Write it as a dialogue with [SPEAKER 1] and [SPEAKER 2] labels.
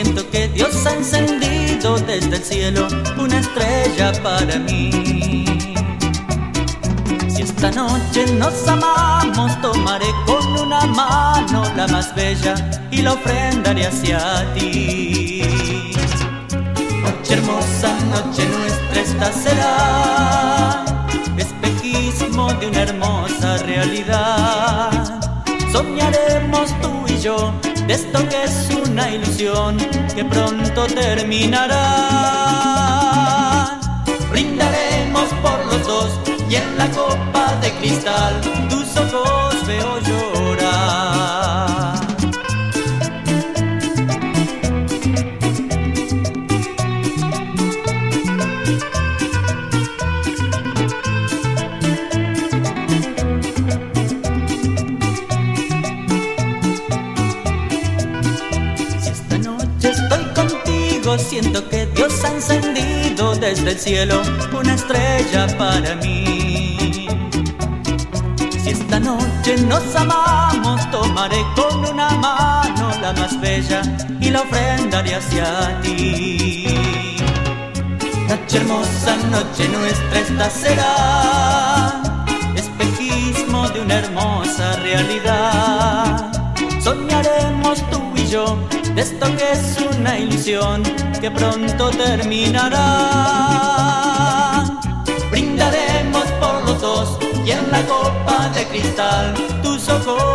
[SPEAKER 1] siento que Dios ha encendido desde el cielo una estrella para mí. Si esta noche nos amamos, tomaré con una mano la más bella y la ofrendaré hacia ti. Noche hermosa, noche nuestra esta será, espejismo de una hermosa realidad. Soñaremos tú y yo de esto que es una ilusión que pronto terminará. Brindaremos por los dos y en la copa de cristal tus ojos veo llorar. Si esta noche estoy contigo, siento que Dios ha encendido desde el cielo una estrella para mí. Si esta noche nos amamos, tomaré con una mano la más bella y la ofrendaré hacia ti. Noche hermosa, noche nuestra esta será, espejismo de una hermosa realidad. Soñaremos tú y yo de esto que es una ilusión que pronto terminará. Brindaremos por los dos y en la copa de cristal tus ojos